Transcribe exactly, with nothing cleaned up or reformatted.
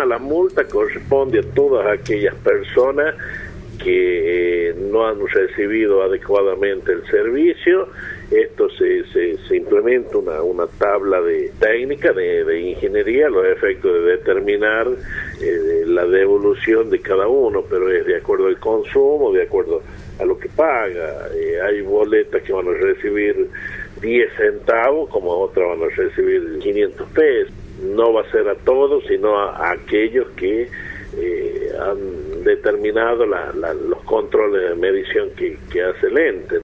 tema, la multa corresponde a todas aquellas personas que eh, no han recibido adecuadamente el servicio. Esto se, se, se implementa una, una tabla de técnica de, de ingeniería a los efectos de determinar eh, la devolución de cada uno, pero es de acuerdo al consumo, de acuerdo a lo que paga. Eh, hay boletas que van a recibir diez centavos, como otras van a recibir quinientos pesos. No va a ser a todos, sino a, a aquellos que eh, han determinado la, la, los controles de medición que, que hace el ente.